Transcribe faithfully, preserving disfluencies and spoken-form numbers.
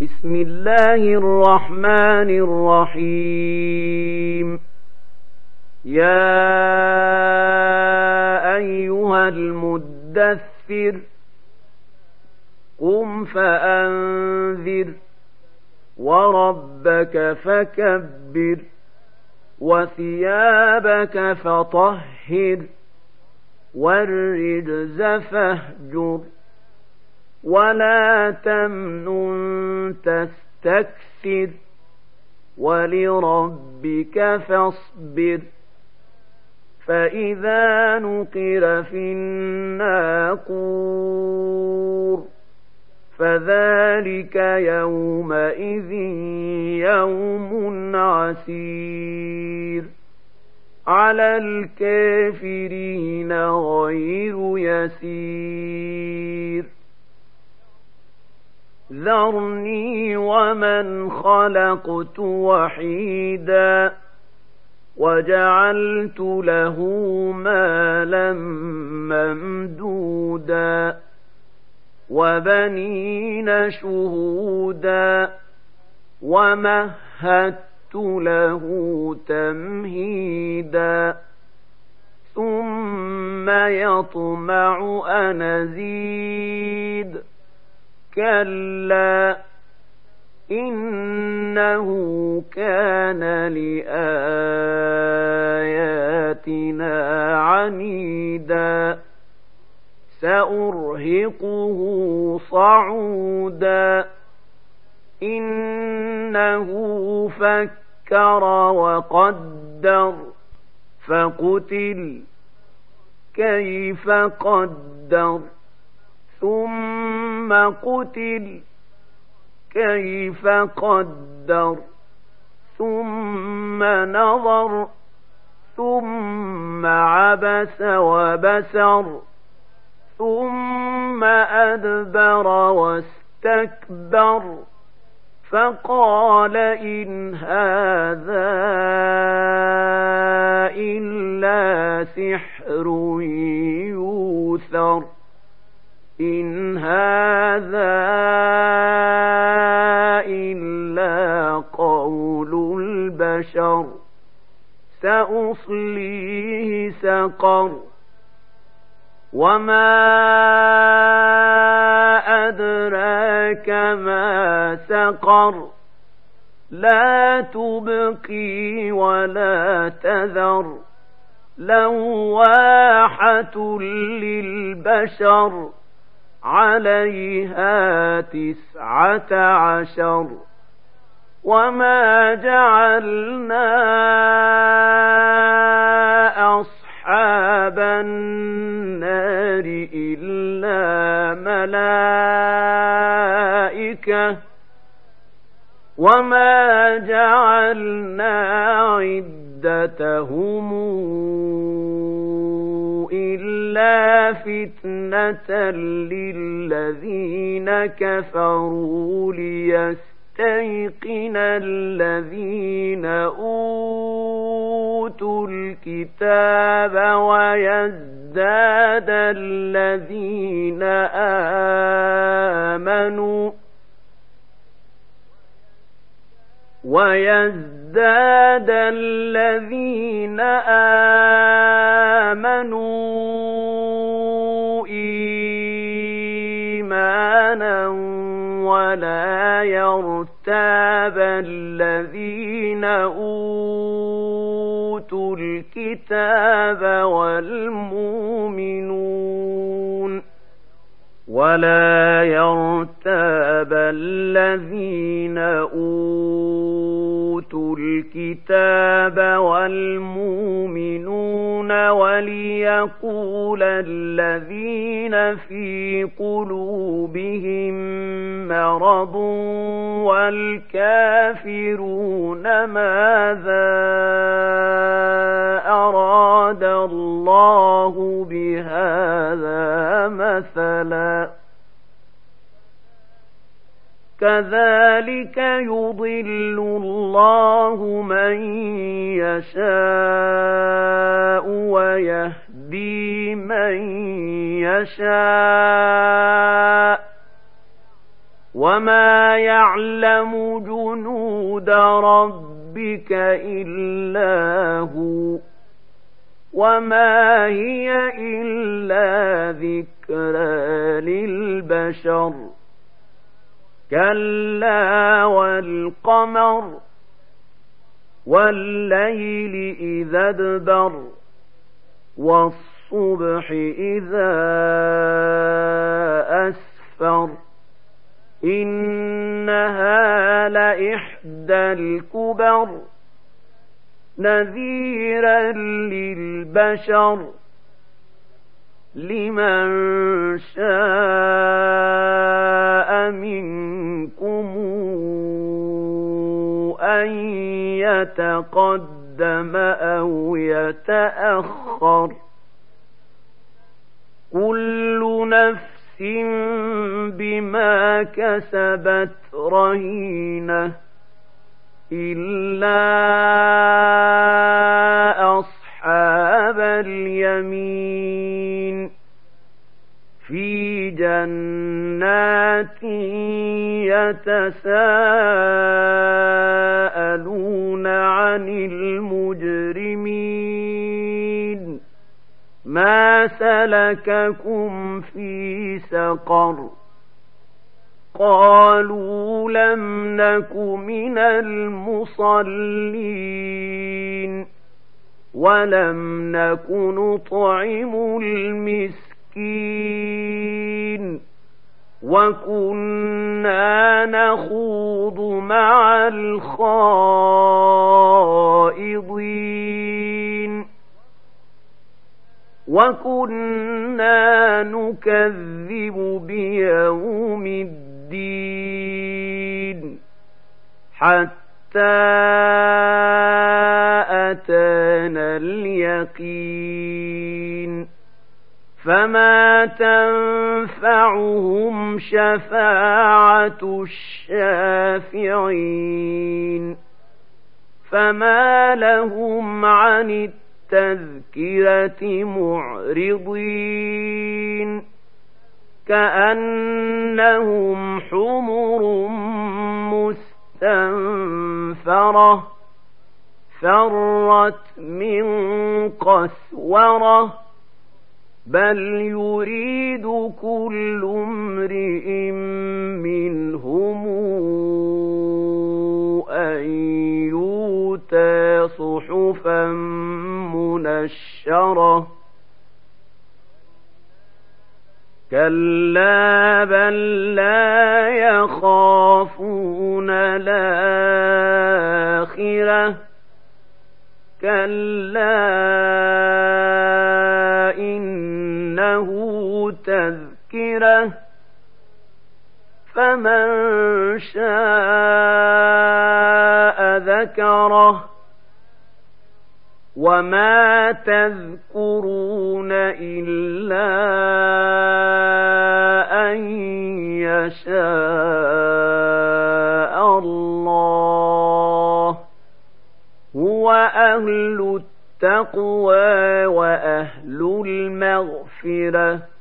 بسم الله الرحمن الرحيم. يا أيها المدثر قم فأنذر وربك فكبر وثيابك فطهر والرجز فاهجر ولا تمنن تستكثر ولربك فاصبر. فإذا نقر في الناقور فذلك يومئذ يوم عسير على الكافرين غير يسير. ذرني ومن خلقت وحيدا وجعلت له مالا ممدودا وبنين شهودا ومهدت له تمهيدا ثم يطمع أن أزيد كلا إنه كان لآياتنا عنيدا سأرهقه صعودا إنه فكر وقدر فقتل كيف قدر ثم قتل كيف قدر ثم نظر ثم عبس وبسر ثم أدبر واستكبر فقال إن هذا إلا سحر يؤثر إن هذا إلا قول البشر سأصليه سقر وما أدراك ما سقر لا تبقي ولا تذر لواحة للبشر عليها تسعة عشر وما جعلنا أصحاب النار إلا ملائكة وما جعلنا عدتهم إلا فتنة للذين كفروا ليستيقن الذين أوتوا الكتاب ويزداد الذين آمنوا ويزداد الذين آمنوا إيمانا ولا يرتاب الذين أوتوا الكتاب والمؤمنون ولا يرتاب الذين أوتوا الكتاب والمؤمنون وليقول الذين في قلوبهم مرض والكافرون ماذا أراد الله بهذا مثلا كذلك يضل الله من يشاء ويهدي من يشاء وما يعلم جنود ربك إلا هو وما هي إلا ذكرى للبشر كلا والقمر والليل إذا ادبر والصبح إذا أسفر إنها لإحدى الكبر نذيرا للبشر لمن شاء منكم أن يتقدم أو يتأخر كل نفس بما كسبت رهينة إلا أصحاب اليمين في جنات يتساءلون عن المجرمين ما سلككم في سقر قالوا لم نك من المصلين ولم نك نطعم المسكين وكنا نخوض مع الخائضين وكنا نكذب بيوم الدين حتى أتانا اليقين فما تنفعهم شفاعة الشافعين فما لهم عن التذكرة معرضين كأنهم حمر مستنفرة فرت من قسورة بل يريد كل امرئ منهم أن يؤتى صحفا منشرة كلا بل لا يخافون الآخرة كلا إنه تذكرة فمن شاء ذكره وما تذكرون إلا أن يشاء الله هو أهل التقوى وأهل المغفرة